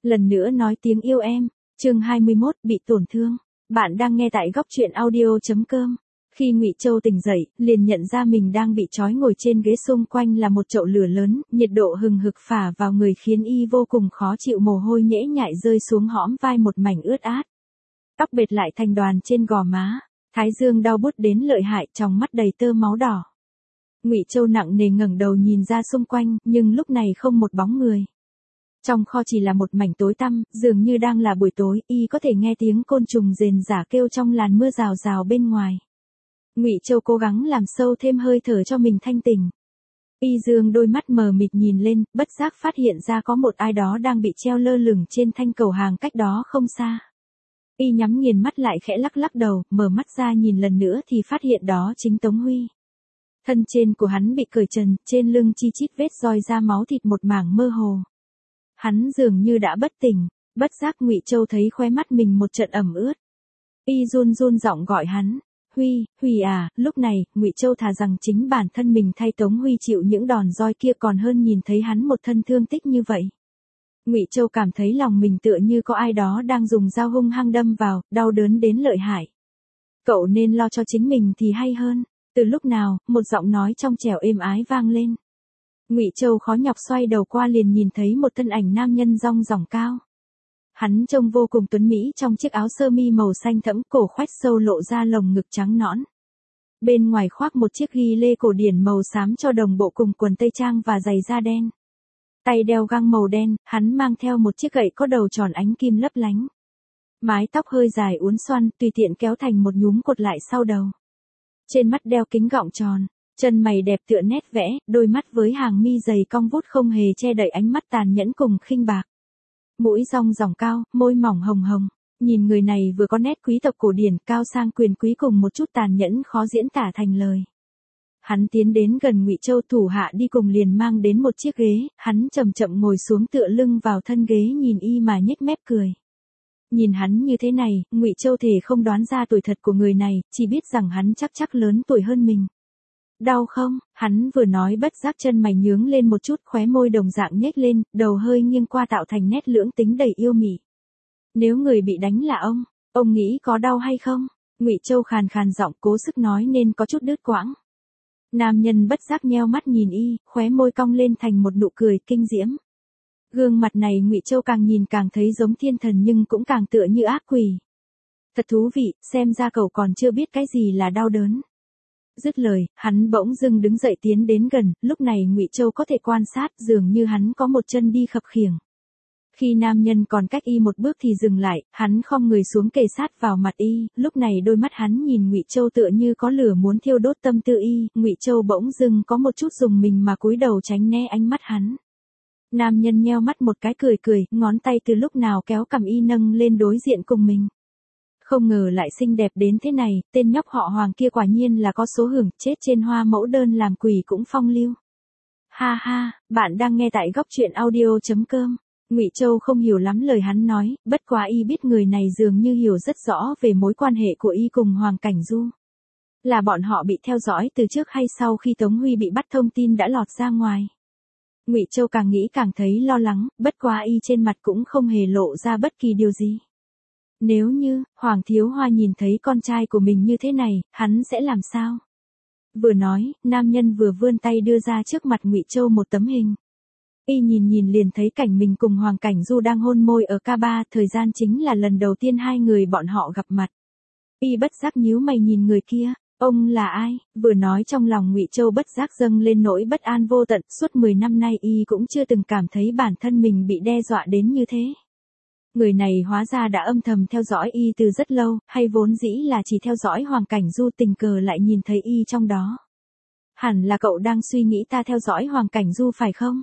Lần nữa nói tiếng yêu em. Chương 21, bị tổn thương. Bạn đang nghe tại góc truyện audio.com. Khi Ngụy Châu tỉnh dậy, liền nhận ra mình đang bị trói ngồi trên ghế, xung quanh là một chậu lửa lớn, nhiệt độ hừng hực phả vào người khiến y vô cùng khó chịu, mồ hôi nhễ nhại rơi xuống hõm vai một mảnh ướt át. Tóc bệt lại thành đoàn trên gò má, thái dương đau buốt đến lợi hại, trong mắt đầy tơ máu đỏ. Ngụy Châu nặng nề ngẩng đầu nhìn ra xung quanh, nhưng lúc này không một bóng người. Trong kho chỉ là một mảnh tối tăm, dường như đang là buổi tối, y có thể nghe tiếng côn trùng rền rả kêu trong làn mưa rào rào bên ngoài. Ngụy Châu cố gắng làm sâu thêm hơi thở cho mình thanh tỉnh. Y dương đôi mắt mờ mịt nhìn lên, bất giác phát hiện ra có một ai đó đang bị treo lơ lửng trên thanh cầu hàng cách đó không xa. Y nhắm nghiền mắt lại, khẽ lắc lắc đầu, mở mắt ra nhìn lần nữa thì phát hiện đó chính Tống Huy. Thân trên của hắn bị cởi trần, trên lưng chi chít vết roi ra máu thịt một mảng mơ hồ. Hắn dường như đã bất tỉnh, bất giác Ngụy Châu thấy khóe mắt mình một trận ẩm ướt. Y run run giọng gọi hắn, Huy, Huy à. Lúc này, Ngụy Châu thà rằng chính bản thân mình thay Tống Huy chịu những đòn roi kia còn hơn nhìn thấy hắn một thân thương tích như vậy. Ngụy Châu cảm thấy lòng mình tựa như có ai đó đang dùng dao hung hăng đâm vào, đau đớn đến lợi hại. Cậu nên lo cho chính mình thì hay hơn. Từ lúc nào, một giọng nói trong trẻo êm ái vang lên. Ngụy Châu khó nhọc xoay đầu qua liền nhìn thấy một thân ảnh nam nhân dong dỏng cao. Hắn trông vô cùng tuấn mỹ trong chiếc áo sơ mi màu xanh thẫm, cổ khoét sâu lộ ra lồng ngực trắng nõn. Bên ngoài khoác một chiếc ghi lê cổ điển màu xám cho đồng bộ cùng quần tây trang và giày da đen. Tay đeo găng màu đen, hắn mang theo một chiếc gậy có đầu tròn ánh kim lấp lánh. Mái tóc hơi dài uốn xoăn, tùy tiện kéo thành một nhúm cột lại sau đầu. Trên mắt đeo kính gọng tròn, chân mày đẹp tựa nét vẽ, đôi mắt với hàng mi dày cong vút không hề che đậy ánh mắt tàn nhẫn cùng khinh bạc. Mũi rong ròng cao, môi mỏng hồng hồng, nhìn người này vừa có nét quý tộc cổ điển, cao sang quyền quý cùng một chút tàn nhẫn khó diễn tả thành lời. Hắn tiến đến gần Ngụy Châu, thủ hạ đi cùng liền mang đến một chiếc ghế, hắn chậm chậm ngồi xuống tựa lưng vào thân ghế, nhìn y mà nhếch mép cười. Nhìn hắn như thế này, Ngụy Châu thể không đoán ra tuổi thật của người này, chỉ biết rằng hắn chắc lớn tuổi hơn mình. Đau không? Hắn vừa nói bất giác chân mày nhướng lên một chút, khóe môi đồng dạng nhếch lên, đầu hơi nghiêng qua tạo thành nét lưỡng tính đầy yêu mị. Nếu người bị đánh là ông nghĩ có đau hay không? Ngụy Châu khàn khàn giọng, cố sức nói nên có chút đứt quãng. Nam nhân bất giác nheo mắt nhìn y, khóe môi cong lên thành một nụ cười kinh diễm. Gương mặt này Ngụy Châu càng nhìn càng thấy giống thiên thần nhưng cũng càng tựa như ác quỷ. Thật thú vị, xem ra cậu còn chưa biết cái gì là đau đớn. Dứt lời, hắn bỗng dưng đứng dậy tiến đến gần, lúc này Ngụy Châu có thể quan sát dường như hắn có một chân đi khập khiễng. Khi nam nhân còn cách y một bước thì dừng lại, hắn khom người xuống kề sát vào mặt y, lúc này đôi mắt hắn nhìn Ngụy Châu tựa như có lửa muốn thiêu đốt tâm tư y, Ngụy Châu bỗng dưng có một chút rùng mình mà cúi đầu tránh né ánh mắt hắn. Nam nhân nheo mắt một cái cười, ngón tay từ lúc nào kéo cằm y nâng lên đối diện cùng mình. Không ngờ lại xinh đẹp đến thế này, tên nhóc họ Hoàng kia quả nhiên là có số hưởng, chết trên hoa mẫu đơn làm quỷ cũng phong lưu. Ha ha, bạn đang nghe tại góc truyện audio.com. Ngụy Châu không hiểu lắm lời hắn nói, bất quá y biết người này dường như hiểu rất rõ về mối quan hệ của y cùng Hoàng Cảnh Du. Là bọn họ bị theo dõi từ trước hay sau khi Tống Huy bị bắt, thông tin đã lọt ra ngoài. Ngụy Châu càng nghĩ càng thấy lo lắng, bất quá y trên mặt cũng không hề lộ ra bất kỳ điều gì. Nếu như Hoàng Thiếu Hoa nhìn thấy con trai của mình như thế này, hắn sẽ làm sao? Vừa nói, nam nhân vừa vươn tay đưa ra trước mặt Ngụy Châu một tấm hình. Y nhìn liền thấy cảnh mình cùng Hoàng Cảnh Du đang hôn môi ở K3, thời gian chính là lần đầu tiên hai người bọn họ gặp mặt. Y bất giác nhíu mày nhìn người kia, ông là ai? Vừa nói trong lòng Ngụy Châu bất giác dâng lên nỗi bất an vô tận, suốt 10 năm nay y cũng chưa từng cảm thấy bản thân mình bị đe dọa đến như thế. Người này hóa ra đã âm thầm theo dõi y từ rất lâu, hay vốn dĩ là chỉ theo dõi Hoàng Cảnh Du, tình cờ lại nhìn thấy y trong đó. Hẳn là cậu đang suy nghĩ ta theo dõi Hoàng Cảnh Du phải không?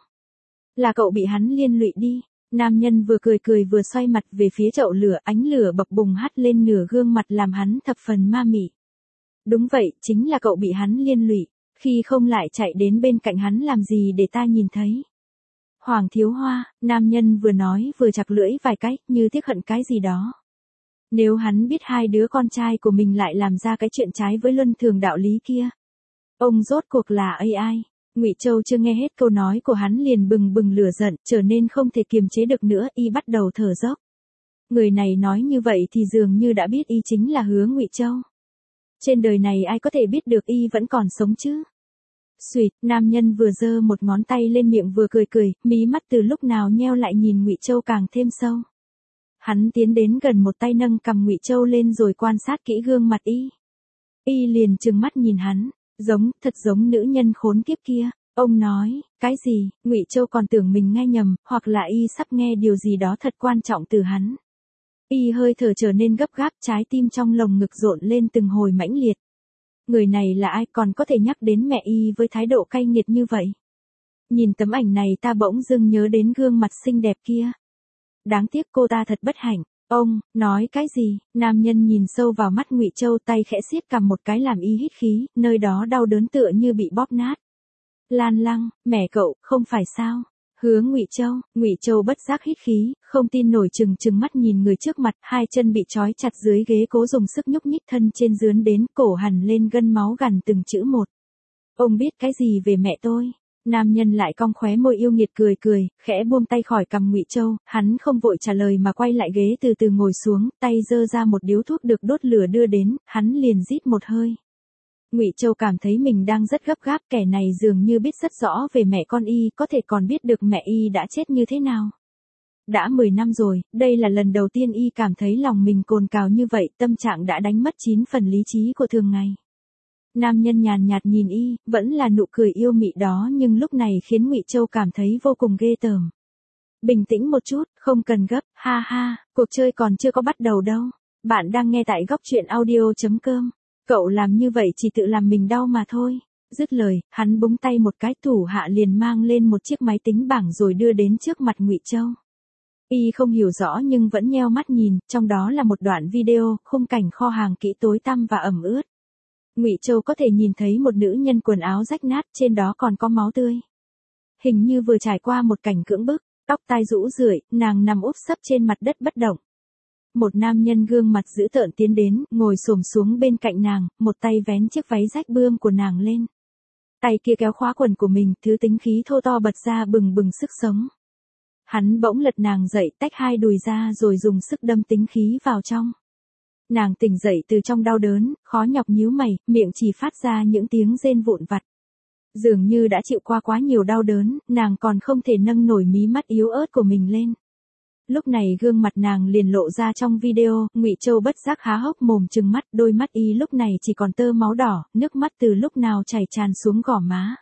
Là cậu bị hắn liên lụy đi. Nam nhân vừa cười vừa xoay mặt về phía chậu lửa, ánh lửa bập bùng hắt lên nửa gương mặt làm hắn thập phần ma mị. Đúng vậy, chính là cậu bị hắn liên lụy, khi không lại chạy đến bên cạnh hắn làm gì để ta nhìn thấy. Hoàng Thiếu Hoa, nam nhân vừa nói vừa chặt lưỡi vài cái, như tiếc hận cái gì đó. Nếu hắn biết hai đứa con trai của mình lại làm ra cái chuyện trái với luân thường đạo lý kia. Ông rốt cuộc là ai? Ngụy Châu chưa nghe hết câu nói của hắn liền bừng bừng lửa giận, trở nên không thể kiềm chế được nữa, y bắt đầu thở dốc. Người này nói như vậy thì dường như đã biết y chính là Hứa Ngụy Châu. Trên đời này ai có thể biết được y vẫn còn sống chứ? Xuỵt, nam nhân vừa giơ một ngón tay lên miệng vừa cười cười, mí mắt từ lúc nào nheo lại nhìn Ngụy Châu càng thêm sâu. Hắn tiến đến gần một tay nâng cằm Ngụy Châu lên rồi quan sát kỹ gương mặt y. Y liền trừng mắt nhìn hắn, thật giống nữ nhân khốn kiếp kia. Ông nói, cái gì? Ngụy Châu còn tưởng mình nghe nhầm, hoặc là y sắp nghe điều gì đó thật quan trọng từ hắn. Y hơi thở trở nên gấp gáp, trái tim trong lồng ngực rộn lên từng hồi mãnh liệt. Người này là ai còn có thể nhắc đến mẹ y với thái độ cay nghiệt như vậy? Nhìn tấm ảnh này ta bỗng dưng nhớ đến gương mặt xinh đẹp kia. Đáng tiếc cô ta thật bất hạnh. Ông, nói cái gì? Nam nhân nhìn sâu vào mắt Ngụy Châu, tay khẽ siết cầm một cái làm y hít khí, nơi đó đau đớn tựa như bị bóp nát. Lan Lăng, mẹ cậu, không phải sao? Hứa Ngụy Châu bất giác hít khí, không tin nổi trừng mắt nhìn người trước mặt, hai chân bị trói chặt dưới ghế cố dùng sức nhúc nhích thân trên dướn đến, cổ hằn lên gân máu gằn từng chữ một. Ông biết cái gì về mẹ tôi? Nam nhân lại cong khóe môi yêu nghiệt cười, khẽ buông tay khỏi cằm Ngụy Châu, hắn không vội trả lời mà quay lại ghế từ từ ngồi xuống, tay giơ ra một điếu thuốc được đốt lửa đưa đến, hắn liền rít một hơi. Ngụy Châu cảm thấy mình đang rất gấp gáp, kẻ này dường như biết rất rõ về mẹ con y, có thể còn biết được mẹ y đã chết như thế nào. Đã 10 năm rồi, đây là lần đầu tiên y cảm thấy lòng mình cồn cào như vậy, tâm trạng đã đánh mất 9 phần lý trí của thường ngày. Nam nhân nhàn nhạt nhìn y, vẫn là nụ cười yêu mị đó nhưng lúc này khiến Ngụy Châu cảm thấy vô cùng ghê tởm. Bình tĩnh một chút, không cần gấp, ha ha, cuộc chơi còn chưa có bắt đầu đâu. Bạn đang nghe tại góc truyện audio.com. Cậu làm như vậy chỉ tự làm mình đau mà thôi. Dứt lời, hắn búng tay một cái, thủ hạ liền mang lên một chiếc máy tính bảng rồi đưa đến trước mặt Ngụy Châu. Y không hiểu rõ nhưng vẫn nheo mắt nhìn, trong đó là một đoạn video, khung cảnh kho hàng kỹ tối tăm và ẩm ướt. Ngụy Châu có thể nhìn thấy một nữ nhân quần áo rách nát, trên đó còn có máu tươi. Hình như vừa trải qua một cảnh cưỡng bức, tóc tai rũ rượi, nàng nằm úp sấp trên mặt đất bất động. Một nam nhân gương mặt dữ tợn tiến đến, ngồi xổm xuống bên cạnh nàng, một tay vén chiếc váy rách bươm của nàng lên. Tay kia kéo khóa quần của mình, thứ tính khí thô to bật ra bừng bừng sức sống. Hắn bỗng lật nàng dậy, tách hai đùi ra rồi dùng sức đâm tính khí vào trong. Nàng tỉnh dậy từ trong đau đớn, khó nhọc nhíu mày, miệng chỉ phát ra những tiếng rên vụn vặt. Dường như đã chịu qua quá nhiều đau đớn, nàng còn không thể nâng nổi mí mắt yếu ớt của mình lên. Lúc này gương mặt nàng liền lộ ra trong video, Ngụy Châu bất giác há hốc mồm trừng mắt, đôi mắt y lúc này chỉ còn tơ máu đỏ, nước mắt từ lúc nào chảy tràn xuống gò má.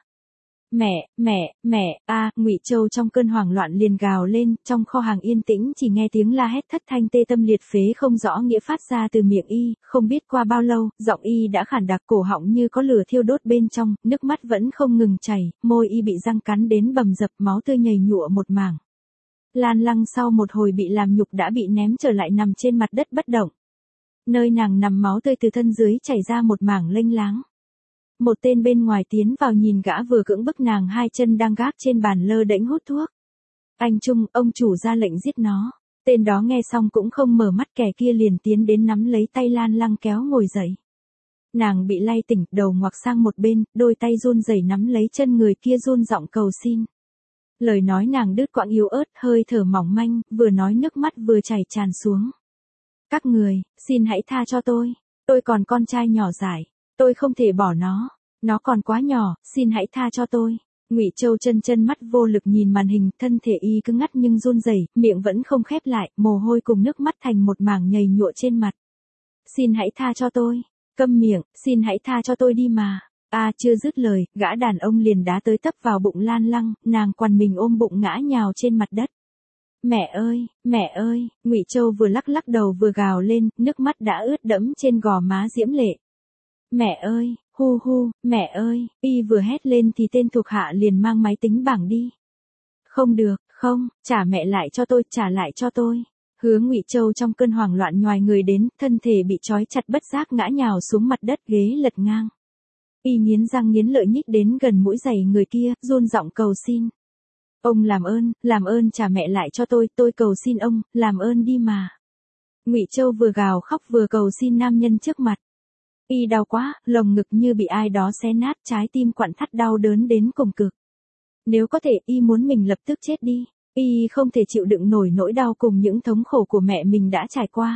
Mẹ, Ngụy Châu trong cơn hoảng loạn liền gào lên, trong kho hàng yên tĩnh chỉ nghe tiếng la hét thất thanh tê tâm liệt phế không rõ nghĩa phát ra từ miệng y, không biết qua bao lâu, giọng y đã khản đặc, cổ họng như có lửa thiêu đốt bên trong, nước mắt vẫn không ngừng chảy, môi y bị răng cắn đến bầm dập, máu tươi nhầy nhụa một mảng. Lan Lăng sau một hồi bị làm nhục đã bị ném trở lại nằm trên mặt đất bất động. Nơi nàng nằm máu tươi từ thân dưới chảy ra một mảng lênh láng. Một tên bên ngoài tiến vào nhìn gã vừa cưỡng bức nàng hai chân đang gác trên bàn lơ đễnh hút thuốc. Anh Trung, ông chủ ra lệnh giết nó. Tên đó nghe xong cũng không mở mắt, kẻ kia liền tiến đến nắm lấy tay Lan Lăng kéo ngồi dậy. Nàng bị lay tỉnh, đầu ngoặc sang một bên, đôi tay run rẩy nắm lấy chân người kia run giọng cầu xin. Lời nói nàng đứt quãng yếu ớt, hơi thở mỏng manh, vừa nói nước mắt vừa chảy tràn xuống. Các người, xin hãy tha cho tôi còn con trai nhỏ dại, tôi không thể bỏ nó còn quá nhỏ, xin hãy tha cho tôi. Ngụy Châu chân mắt vô lực nhìn màn hình, thân thể y cứng ngắt nhưng run rẩy, miệng vẫn không khép lại, mồ hôi cùng nước mắt thành một mảng nhầy nhụa trên mặt. Xin hãy tha cho tôi, câm miệng, xin hãy tha cho tôi đi mà. Chưa dứt lời, gã đàn ông liền đá tới tấp vào bụng Lan Lăng, nàng quằn mình ôm bụng ngã nhào trên mặt đất. Mẹ ơi, Ngụy Châu vừa lắc đầu vừa gào lên, nước mắt đã ướt đẫm trên gò má diễm lệ. Mẹ ơi, mẹ ơi, y vừa hét lên thì tên thuộc hạ liền mang máy tính bảng đi. Không được, không, trả mẹ lại cho tôi. Hứa Ngụy Châu trong cơn hoảng loạn nhoài người đến, thân thể bị trói chặt bất giác ngã nhào xuống mặt đất, ghế lật ngang. Y nghiến răng nghiến lợi nhích đến gần mũi giày người kia, run giọng cầu xin. Ông làm ơn trả mẹ lại cho tôi cầu xin ông, làm ơn đi mà. Ngụy Châu vừa gào khóc vừa cầu xin nam nhân trước mặt. Y đau quá, lồng ngực như bị ai đó xé nát, trái tim quặn thắt đau đớn đến cùng cực. Nếu có thể, Y muốn mình lập tức chết đi. Y không thể chịu đựng nổi nỗi đau cùng những thống khổ của mẹ mình đã trải qua.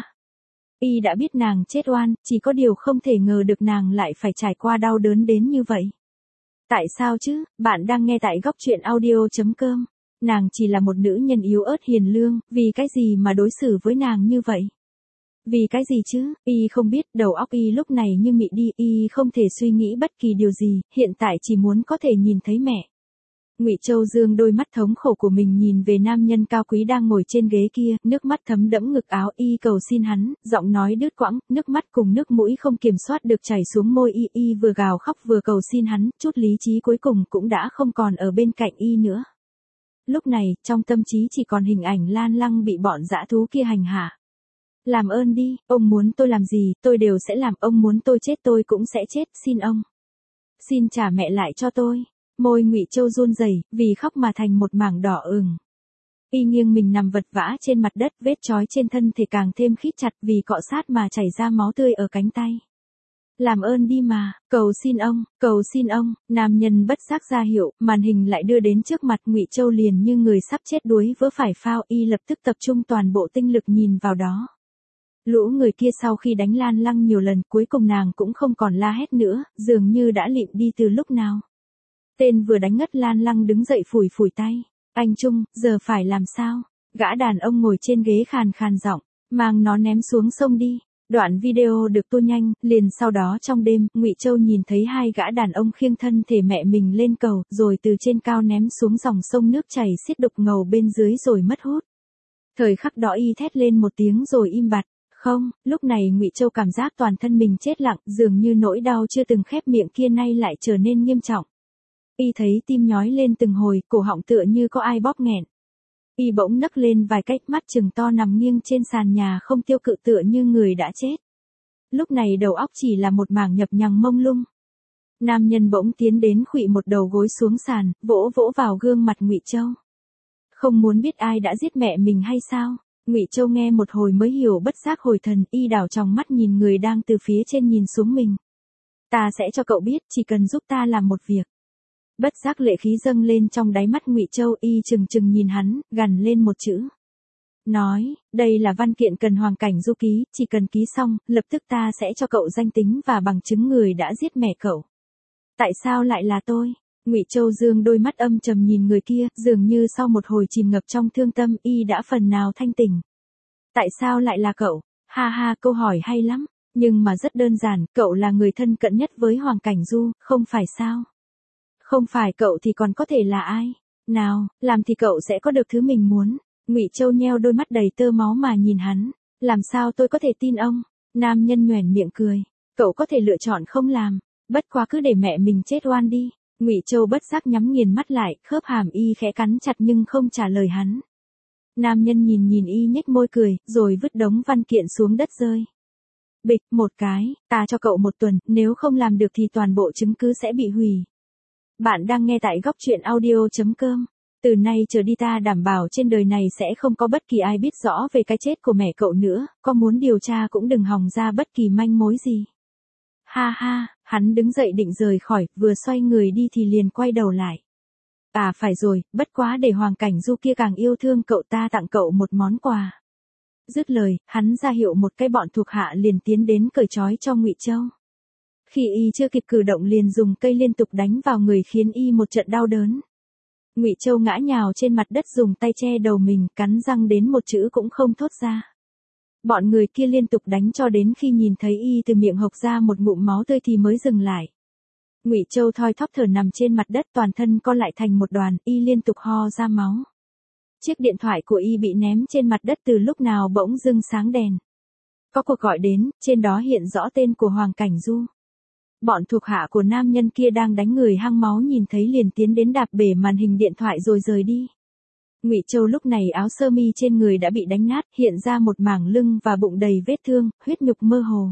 Y đã biết nàng chết oan, chỉ có điều không thể ngờ được nàng lại phải trải qua đau đớn đến như vậy. Tại sao chứ? Bạn đang nghe tại góc truyện audio.com. Nàng chỉ là một nữ nhân yếu ớt hiền lương, vì cái gì mà đối xử với nàng như vậy? Vì cái gì chứ? Y không biết, đầu óc Y lúc này như mị đi, Y không thể suy nghĩ bất kỳ điều gì, hiện tại chỉ muốn có thể nhìn thấy mẹ. Ngụy Châu dương đôi mắt thống khổ của mình nhìn về nam nhân cao quý đang ngồi trên ghế kia, nước mắt thấm đẫm ngực áo. Y cầu xin hắn, giọng nói đứt quãng, nước mắt cùng nước mũi không kiểm soát được chảy xuống môi Y. Y vừa gào khóc vừa cầu xin hắn, chút lý trí cuối cùng cũng đã không còn ở bên cạnh Y nữa. Lúc này, trong tâm trí chỉ còn hình ảnh Lan Lăng bị bọn dã thú kia hành hạ. Làm ơn đi, ông muốn tôi làm gì, tôi đều sẽ làm, ông muốn tôi chết tôi cũng sẽ chết, xin ông. Xin trả mẹ lại cho tôi. Môi Ngụy Châu run rẩy, vì khóc mà thành một mảng đỏ ửng. Y nghiêng mình nằm vật vã trên mặt đất, vết chói trên thân thể càng thêm khít chặt vì cọ sát mà chảy ra máu tươi ở cánh tay. Làm ơn đi mà, cầu xin ông, nam nhân bất giác ra hiệu, màn hình lại đưa đến trước mặt Ngụy Châu liền như người sắp chết đuối vỡ phải phao. Y lập tức tập trung toàn bộ tinh lực nhìn vào đó. Lũ người kia sau khi đánh Lan Lăng nhiều lần, cuối cùng nàng cũng không còn la hét nữa, dường như đã lịm đi từ lúc nào. Tên vừa đánh ngất Lan Lăng đứng dậy phủi phủi tay. Anh Trung, giờ phải làm sao? Gã đàn ông ngồi trên ghế khàn khàn giọng, mang nó ném xuống sông đi. Đoạn video được tua nhanh, liền sau đó trong đêm, Ngụy Châu nhìn thấy hai gã đàn ông khiêng thân thể mẹ mình lên cầu, rồi từ trên cao ném xuống dòng sông nước chảy xiết đục ngầu bên dưới rồi mất hút. Thời khắc đó Y thét lên một tiếng rồi im bặt. Không, lúc này Ngụy Châu cảm giác toàn thân mình chết lặng, dường như nỗi đau chưa từng khép miệng kia nay lại trở nên nghiêm trọng. Y thấy tim nhói lên từng hồi, cổ họng tựa như có ai bóp nghẹn. Y bỗng nấc lên vài cách, mắt trừng to nằm nghiêng trên sàn nhà không tiêu cự tựa như người đã chết. Lúc này đầu óc chỉ là một mảng nhập nhằng mông lung. Nam nhân bỗng tiến đến khuỵu một đầu gối xuống sàn, vỗ vỗ vào gương mặt Ngụy Châu. Không muốn biết ai đã giết mẹ mình hay sao? Ngụy Châu nghe một hồi mới hiểu, bất giác hồi thần. Y đảo tròng mắt nhìn người đang từ phía trên nhìn xuống mình. Ta sẽ cho cậu biết, chỉ cần giúp ta làm một việc. Bất giác lệ khí dâng lên trong đáy mắt Ngụy Châu. Y chừng chừng nhìn hắn, gằn lên một chữ. Nói, đây là văn kiện cần Hoàng Cảnh Du ký, chỉ cần ký xong, lập tức ta sẽ cho cậu danh tính và bằng chứng người đã giết mẹ cậu. Tại sao lại là tôi? Ngụy Châu dương đôi mắt âm trầm nhìn người kia, dường như sau một hồi chìm ngập trong thương tâm, Y đã phần nào thanh tỉnh. Tại sao lại là cậu? Ha ha, câu hỏi hay lắm, nhưng mà rất đơn giản, cậu là người thân cận nhất với Hoàng Cảnh Du, không phải sao? Không phải cậu thì còn có thể là ai? Nào, làm thì cậu sẽ có được thứ mình muốn. Ngụy Châu nheo đôi mắt đầy tơ máu mà nhìn hắn. Làm sao tôi có thể tin ông? Nam nhân nhoẻn miệng cười. Cậu có thể lựa chọn không làm. Bất quá cứ để mẹ mình chết oan đi. Ngụy Châu bất giác nhắm nghiền mắt lại, khớp hàm Y khẽ cắn chặt nhưng không trả lời hắn. Nam nhân nhìn Y nhếch môi cười, rồi vứt đống văn kiện xuống đất rơi. Bịch, một cái, ta cho cậu 1 tuần, nếu không làm được thì toàn bộ chứng cứ sẽ bị hủy. Bạn đang nghe tại góc truyện audio.com. Từ nay trở đi ta đảm bảo trên đời này sẽ không có bất kỳ ai biết rõ về cái chết của mẹ cậu nữa, có muốn điều tra cũng đừng hòng ra bất kỳ manh mối gì. Ha ha, hắn đứng dậy định rời khỏi, vừa xoay người đi thì liền quay đầu lại. À phải rồi, bất quá để Hoàng Cảnh Du kia càng yêu thương cậu ta tặng cậu một món quà. Dứt lời, hắn ra hiệu một cái bọn thuộc hạ liền tiến đến cởi trói cho Ngụy Châu. Khi Y chưa kịp cử động liền dùng cây liên tục đánh vào người khiến Y một trận đau đớn. Ngụy Châu ngã nhào trên mặt đất dùng tay che đầu mình, cắn răng đến một chữ cũng không thốt ra. Bọn người kia liên tục đánh cho đến khi nhìn thấy Y từ miệng hộc ra một ngụm máu tươi thì mới dừng lại. Ngụy Châu thoi thóp thở nằm trên mặt đất, toàn thân co lại thành một đoàn, Y liên tục ho ra máu. Chiếc điện thoại của Y bị ném trên mặt đất từ lúc nào bỗng dưng sáng đèn. Có cuộc gọi đến, trên đó hiện rõ tên của Hoàng Cảnh Du. Bọn thuộc hạ của nam nhân kia đang đánh người hăng máu nhìn thấy liền tiến đến đạp bể màn hình điện thoại rồi rời đi. Ngụy Châu lúc này áo sơ mi trên người đã bị đánh nát, hiện ra một mảng lưng và bụng đầy vết thương, huyết nhục mơ hồ.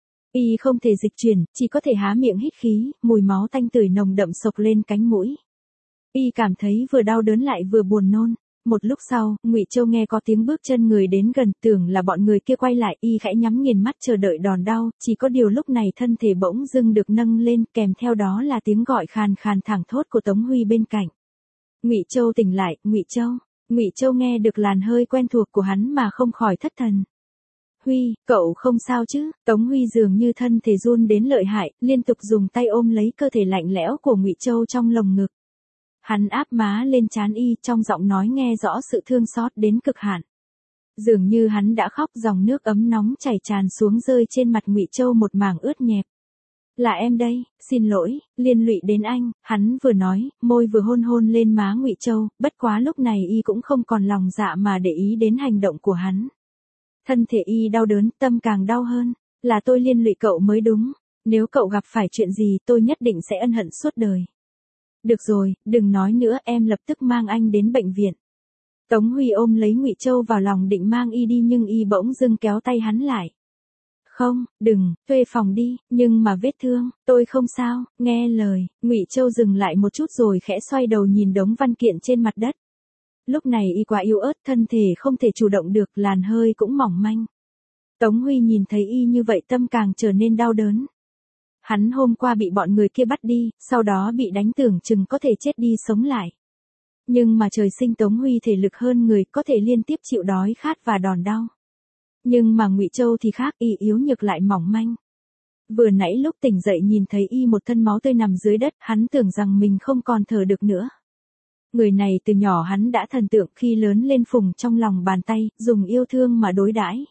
Y không thể dịch chuyển, chỉ có thể há miệng hít khí, mùi máu tanh tưởi nồng đậm sộc lên cánh mũi. Y cảm thấy vừa đau đớn lại vừa buồn nôn. Một lúc sau, Ngụy Châu nghe có tiếng bước chân người đến gần, tưởng là bọn người kia quay lại, y khẽ nhắm nghiền mắt chờ đợi đòn đau, chỉ có điều lúc này thân thể bỗng dưng được nâng lên, kèm theo đó là tiếng gọi khàn khàn thẳng thốt của Tống Huy bên cạnh. Ngụy Châu tỉnh lại, Ngụy Châu. Ngụy Châu nghe được làn hơi quen thuộc của hắn mà không khỏi thất thần. Huy, cậu không sao chứ? Tống Huy dường như thân thể run đến lợi hại, liên tục dùng tay ôm lấy cơ thể lạnh lẽo của Ngụy Châu trong lồng ngực. Hắn áp má lên trán y, trong giọng nói nghe rõ sự thương xót đến cực hạn. Dường như hắn đã khóc, dòng nước ấm nóng chảy tràn xuống rơi trên mặt Ngụy Châu một mảng ướt nhẹp. Là em đây, xin lỗi, liên lụy đến anh, hắn vừa nói, môi vừa hôn hôn lên má Ngụy Châu, bất quá lúc này y cũng không còn lòng dạ mà để ý đến hành động của hắn. Thân thể y đau đớn, tâm càng đau hơn, là tôi liên lụy cậu mới đúng, nếu cậu gặp phải chuyện gì tôi nhất định sẽ ân hận suốt đời. Được rồi, đừng nói nữa, em lập tức mang anh đến bệnh viện. Tống Huy ôm lấy Ngụy Châu vào lòng định mang y đi nhưng y bỗng dưng kéo tay hắn lại. Không, đừng, thuê phòng đi, nhưng mà vết thương, tôi không sao, nghe lời. Ngụy Châu dừng lại một chút rồi khẽ xoay đầu nhìn đống văn kiện trên mặt đất. Lúc này y quá yếu ớt, thân thể không thể chủ động được, làn hơi cũng mỏng manh. Tống Huy nhìn thấy y như vậy tâm càng trở nên đau đớn. Hắn hôm qua bị bọn người kia bắt đi, sau đó bị đánh tưởng chừng có thể chết đi sống lại. Nhưng mà trời sinh Tống Huy thể lực hơn người, có thể liên tiếp chịu đói khát và đòn đau. Nhưng mà Ngụy Châu thì khác, y yếu nhược lại mỏng manh. Vừa nãy lúc tỉnh dậy nhìn thấy y một thân máu tươi nằm dưới đất, hắn tưởng rằng mình không còn thở được nữa. Người này từ nhỏ hắn đã thần tượng, khi lớn lên phùng trong lòng bàn tay, dùng yêu thương mà đối đãi.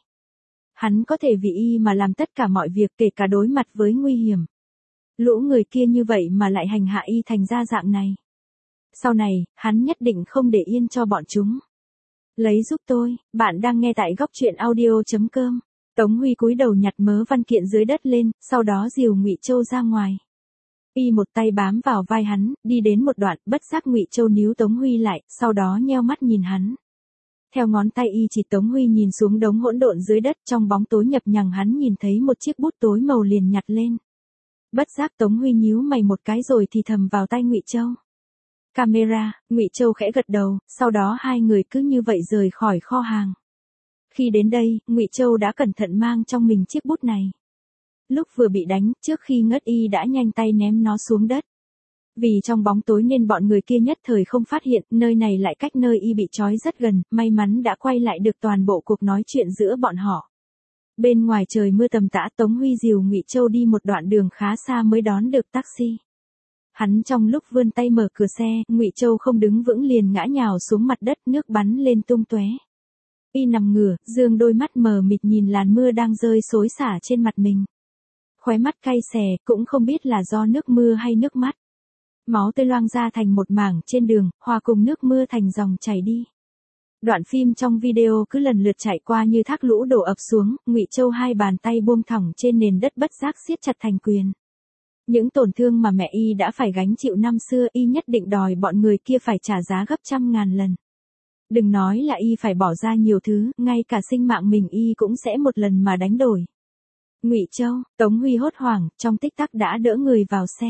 Hắn có thể vì y mà làm tất cả mọi việc, kể cả đối mặt với nguy hiểm. Lũ người kia như vậy mà lại hành hạ y thành ra dạng này. Sau này, hắn nhất định không để yên cho bọn chúng. Lấy giúp tôi, bạn đang nghe tại góc truyện audio.com. Tống Huy cúi đầu nhặt mớ văn kiện dưới đất lên, sau đó dìu Ngụy Châu ra ngoài. Y một tay bám vào vai hắn, đi đến một đoạn, bất giác Ngụy Châu níu Tống Huy lại, sau đó nheo mắt nhìn hắn. Theo ngón tay y chỉ, Tống Huy nhìn xuống đống hỗn độn dưới đất, trong bóng tối nhập nhằng hắn nhìn thấy một chiếc bút tối màu liền nhặt lên. Bất giác Tống Huy nhíu mày một cái rồi thì thầm vào tai Ngụy Châu. Camera, Ngụy Châu khẽ gật đầu, sau đó hai người cứ như vậy rời khỏi kho hàng. Khi đến đây, Ngụy Châu đã cẩn thận mang trong mình chiếc bút này. Lúc vừa bị đánh, trước khi ngất y đã nhanh tay ném nó xuống đất. Vì trong bóng tối nên bọn người kia nhất thời không phát hiện, nơi này lại cách nơi y bị trói rất gần, may mắn đã quay lại được toàn bộ cuộc nói chuyện giữa bọn họ. Bên ngoài trời mưa tầm tã, Tống Huy dìu Ngụy Châu đi một đoạn đường khá xa mới đón được taxi. Hắn trong lúc vươn tay mở cửa xe, Ngụy Châu không đứng vững liền ngã nhào xuống mặt đất, nước bắn lên tung tóe. Y nằm ngửa, dương đôi mắt mờ mịt nhìn làn mưa đang rơi xối xả trên mặt mình. Khóe mắt cay xè, cũng không biết là do nước mưa hay nước mắt. Máu tươi loang ra thành một mảng trên đường, hòa cùng nước mưa thành dòng chảy đi. Đoạn phim trong video cứ lần lượt chạy qua như thác lũ đổ ập xuống, Ngụy Châu hai bàn tay buông thõng trên nền đất bất giác siết chặt thành quyền. Những tổn thương mà mẹ y đã phải gánh chịu năm xưa, y nhất định đòi bọn người kia phải trả giá gấp trăm ngàn lần. Đừng nói là y phải bỏ ra nhiều thứ, ngay cả sinh mạng mình y cũng sẽ một lần mà đánh đổi. Ngụy Châu, Tống Huy hốt hoảng, trong tích tắc đã đỡ người vào xe.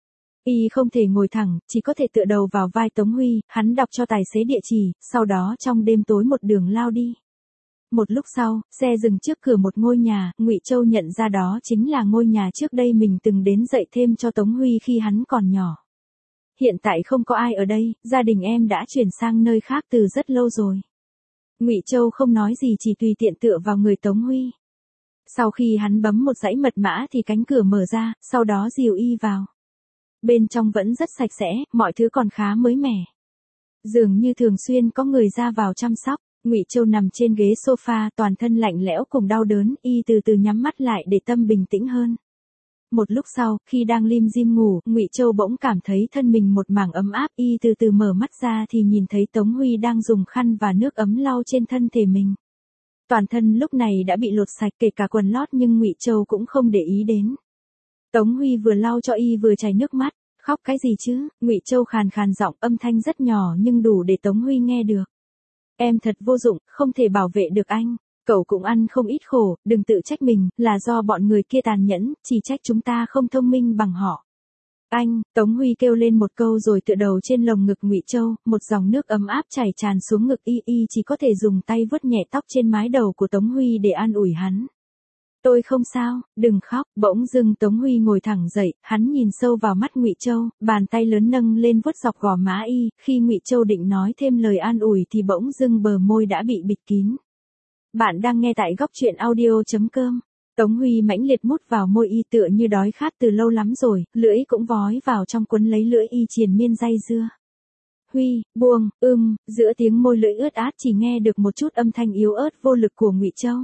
Y không thể ngồi thẳng, chỉ có thể tựa đầu vào vai Tống Huy, hắn đọc cho tài xế địa chỉ, sau đó trong đêm tối một đường lao đi. Một lúc sau, xe dừng trước cửa một ngôi nhà, Ngụy Châu nhận ra đó chính là ngôi nhà trước đây mình từng đến dạy thêm cho Tống Huy khi hắn còn nhỏ. Hiện tại không có ai ở đây, gia đình em đã chuyển sang nơi khác từ rất lâu rồi. Ngụy Châu không nói gì, chỉ tùy tiện tựa vào người Tống Huy. Sau khi hắn bấm một dãy mật mã thì cánh cửa mở ra, sau đó dìu y vào. Bên trong vẫn rất sạch sẽ, mọi thứ còn khá mới mẻ. Dường như thường xuyên có người ra vào chăm sóc. Ngụy Châu nằm trên ghế sofa, toàn thân lạnh lẽo cùng đau đớn, y từ từ nhắm mắt lại để tâm bình tĩnh hơn. Một lúc sau, khi đang lim dim ngủ, Ngụy Châu bỗng cảm thấy thân mình một mảng ấm áp, y từ từ mở mắt ra thì nhìn thấy Tống Huy đang dùng khăn và nước ấm lau trên thân thể mình. Toàn thân lúc này đã bị lột sạch kể cả quần lót nhưng Ngụy Châu cũng không để ý đến. Tống Huy vừa lau cho y vừa chảy nước mắt, khóc cái gì chứ? Ngụy Châu khàn khàn giọng, âm thanh rất nhỏ nhưng đủ để Tống Huy nghe được. Em thật vô dụng, không thể bảo vệ được anh. Cậu cũng ăn không ít khổ, đừng tự trách mình, là do bọn người kia tàn nhẫn, chỉ trách chúng ta không thông minh bằng họ. Anh, Tống Huy kêu lên một câu rồi tựa đầu trên lồng ngực Ngụy Châu, một dòng nước ấm áp chảy tràn xuống ngực y chỉ có thể dùng tay vuốt nhẹ tóc trên mái đầu của Tống Huy để an ủi hắn. Tôi không sao, đừng khóc, bỗng dưng Tống Huy ngồi thẳng dậy, hắn nhìn sâu vào mắt Ngụy Châu, bàn tay lớn nâng lên vuốt dọc gò má y, khi Ngụy Châu định nói thêm lời an ủi thì bỗng dưng bờ môi đã bị bịt kín. Bạn đang nghe tại góc truyện audio.com. Tống Huy mãnh liệt mút vào môi y tựa như đói khát từ lâu lắm rồi, lưỡi cũng vói vào trong quấn lấy lưỡi y triền miên dây dưa. Huy, buông, giữa tiếng môi lưỡi ướt át chỉ nghe được một chút âm thanh yếu ớt vô lực của Ngụy Châu.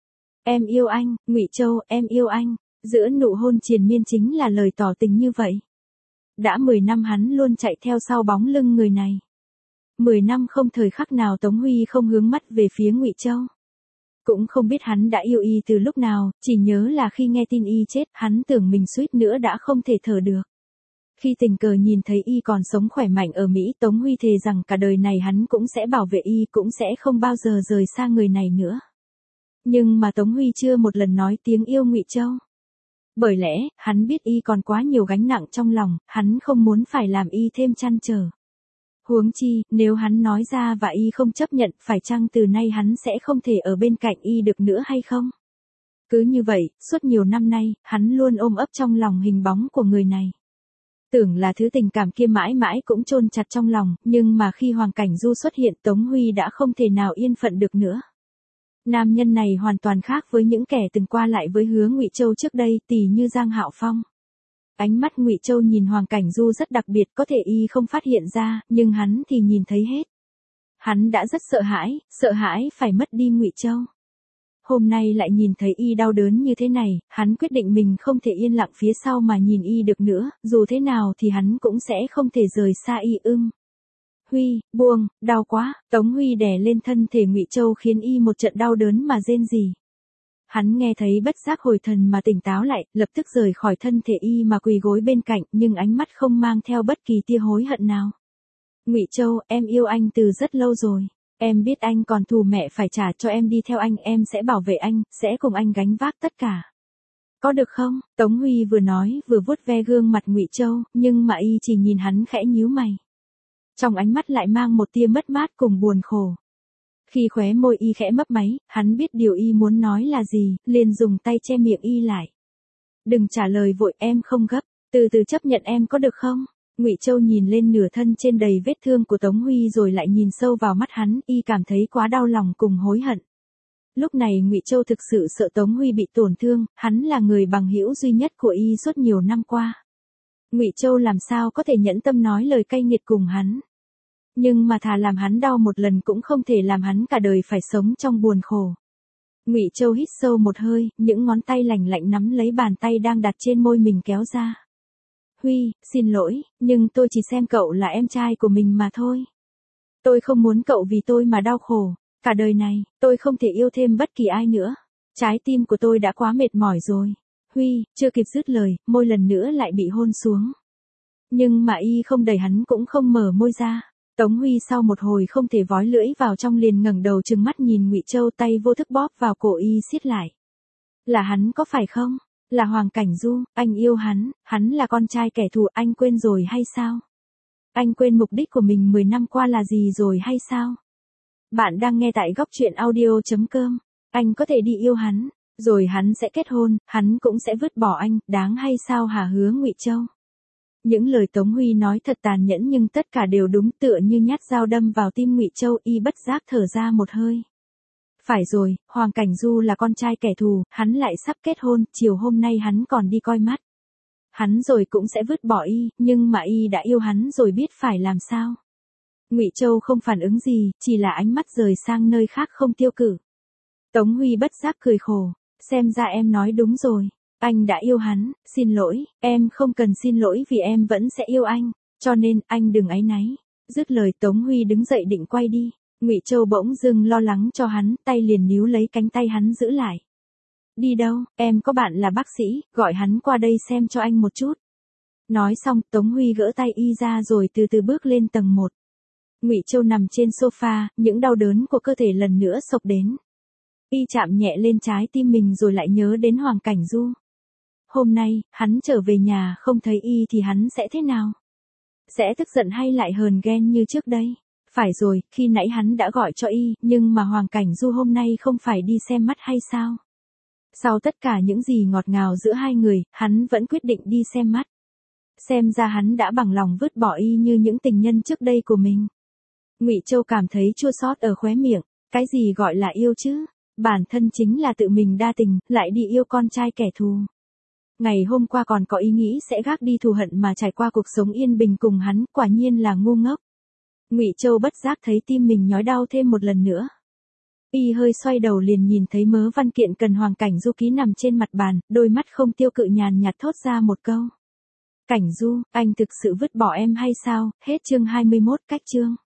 Em yêu anh, Ngụy Châu, em yêu anh. Giữa nụ hôn triền miên chính là lời tỏ tình như vậy. Đã 10 năm hắn luôn chạy theo sau bóng lưng người này. 10 năm không thời khắc nào Tống Huy không hướng mắt về phía Ngụy Châu. Cũng không biết hắn đã yêu y từ lúc nào, chỉ nhớ là khi nghe tin y chết, hắn tưởng mình suýt nữa đã không thể thở được. Khi tình cờ nhìn thấy y còn sống khỏe mạnh ở Mỹ, Tống Huy thề rằng cả đời này hắn cũng sẽ bảo vệ y, cũng sẽ không bao giờ rời xa người này nữa. Nhưng mà Tống Huy chưa một lần nói tiếng yêu Ngụy Châu. Bởi lẽ, hắn biết y còn quá nhiều gánh nặng trong lòng, hắn không muốn phải làm y thêm trăn trở. Huống chi, nếu hắn nói ra và y không chấp nhận, phải chăng từ nay hắn sẽ không thể ở bên cạnh y được nữa hay không? Cứ như vậy, suốt nhiều năm nay, hắn luôn ôm ấp trong lòng hình bóng của người này. Tưởng là thứ tình cảm kia mãi mãi cũng chôn chặt trong lòng, nhưng mà khi Hoàng Cảnh Du xuất hiện, Tống Huy đã không thể nào yên phận được nữa. Nam nhân này hoàn toàn khác với những kẻ từng qua lại với Hứa Ngụy Châu trước đây, tỉ như Giang Hạo Phong. Ánh mắt Ngụy Châu nhìn Hoàng Cảnh Du rất đặc biệt, có thể y không phát hiện ra, nhưng hắn thì nhìn thấy hết. Hắn đã rất sợ hãi phải mất đi Ngụy Châu. Hôm nay lại nhìn thấy y đau đớn như thế này, hắn quyết định mình không thể yên lặng phía sau mà nhìn y được nữa, dù thế nào thì hắn cũng sẽ không thể rời xa y. Huy, buông, đau quá. Tống Huy đè lên thân thể Ngụy Châu khiến y một trận đau đớn mà rên rỉ. Hắn nghe thấy bất giác hồi thần mà tỉnh táo lại, lập tức rời khỏi thân thể y mà quỳ gối bên cạnh, nhưng ánh mắt không mang theo bất kỳ tia hối hận nào. Ngụy Châu, em yêu anh từ rất lâu rồi. Em biết anh còn thù mẹ phải trả cho em, đi theo anh, em sẽ bảo vệ anh, sẽ cùng anh gánh vác tất cả. Có được không? Tống Huy vừa nói vừa vuốt ve gương mặt Ngụy Châu, nhưng mà y chỉ nhìn hắn khẽ nhíu mày. Trong ánh mắt lại mang một tia mất mát cùng buồn khổ. Khi khóe môi y khẽ mấp máy, hắn biết điều y muốn nói là gì, liền dùng tay che miệng y lại. Đừng trả lời vội, em không gấp, từ từ chấp nhận em có được không? Ngụy Châu nhìn lên nửa thân trên đầy vết thương của Tống Huy rồi lại nhìn sâu vào mắt hắn, y cảm thấy quá đau lòng cùng hối hận. Lúc này Ngụy Châu thực sự sợ Tống Huy bị tổn thương, hắn là người bằng hữu duy nhất của y suốt nhiều năm qua. Ngụy Châu làm sao có thể nhẫn tâm nói lời cay nghiệt cùng hắn. Nhưng mà thà làm hắn đau một lần cũng không thể làm hắn cả đời phải sống trong buồn khổ. Ngụy Châu hít sâu một hơi, những ngón tay lạnh lạnh nắm lấy bàn tay đang đặt trên môi mình kéo ra. Huy, xin lỗi, nhưng tôi chỉ xem cậu là em trai của mình mà thôi. Tôi không muốn cậu vì tôi mà đau khổ. Cả đời này, tôi không thể yêu thêm bất kỳ ai nữa. Trái tim của tôi đã quá mệt mỏi rồi. Huy, chưa kịp dứt lời, môi lần nữa lại bị hôn xuống. Nhưng mà y không đẩy hắn cũng không mở môi ra. Tống Huy sau một hồi không thể vói lưỡi vào trong liền ngẩng đầu trừng mắt nhìn Ngụy Châu, tay vô thức bóp vào cổ y siết lại. Là hắn có phải không? Là Hoàng Cảnh Du, anh yêu hắn là con trai kẻ thù, anh quên rồi hay sao? Anh quên mục đích của mình 10 năm qua là gì rồi hay sao? Bạn đang nghe tại góc truyện audio.com. Anh có thể đi yêu hắn, rồi hắn sẽ kết hôn, hắn cũng sẽ vứt bỏ anh, đáng hay sao hả Hứa Ngụy Châu? Những lời Tống Huy nói thật tàn nhẫn nhưng tất cả đều đúng, tựa như nhát dao đâm vào tim Ngụy Châu, y bất giác thở ra một hơi. Phải rồi, Hoàng Cảnh Du là con trai kẻ thù, hắn lại sắp kết hôn, chiều hôm nay hắn còn đi coi mắt. Hắn rồi cũng sẽ vứt bỏ y, nhưng mà y đã yêu hắn rồi biết phải làm sao. Ngụy Châu không phản ứng gì, chỉ là ánh mắt rời sang nơi khác không tiêu cử. Tống Huy bất giác cười khổ, xem ra em nói đúng rồi. Anh đã yêu hắn, xin lỗi, em không cần xin lỗi vì em vẫn sẽ yêu anh, cho nên anh đừng áy náy. Dứt lời Tống Huy đứng dậy định quay đi, Ngụy Châu bỗng dưng lo lắng cho hắn, tay liền níu lấy cánh tay hắn giữ lại. Đi đâu, em có bạn là bác sĩ, gọi hắn qua đây xem cho anh một chút. Nói xong Tống Huy gỡ tay y ra rồi từ từ bước lên tầng 1. Ngụy Châu nằm trên sofa, những đau đớn của cơ thể lần nữa xộc đến. Y chạm nhẹ lên trái tim mình rồi lại nhớ đến Hoàng Cảnh Du. hôm nay, hắn trở về nhà không thấy y thì hắn sẽ thế nào? Sẽ tức giận hay lại hờn ghen như trước đây? Phải rồi, khi nãy hắn đã gọi cho y, nhưng mà Hoàng Cảnh Du hôm nay không phải đi xem mắt hay sao? Sau tất cả những gì ngọt ngào giữa hai người, hắn vẫn quyết định đi xem mắt. Xem ra hắn đã bằng lòng vứt bỏ y như những tình nhân trước đây của mình. Ngụy Châu cảm thấy chua xót ở khóe miệng, cái gì gọi là yêu chứ? Bản thân chính là tự mình đa tình, lại đi yêu con trai kẻ thù. Ngày hôm qua còn có ý nghĩ sẽ gác đi thù hận mà trải qua cuộc sống yên bình cùng hắn, quả nhiên là ngu ngốc. Ngụy Châu bất giác thấy tim mình nhói đau thêm một lần nữa. Y hơi xoay đầu liền nhìn thấy mớ văn kiện cần Hoàng Cảnh Du ký nằm trên mặt bàn, đôi mắt không tiêu cự nhàn nhạt thốt ra một câu. Cảnh Du, anh thực sự vứt bỏ em hay sao? Hết chương 21, cách chương.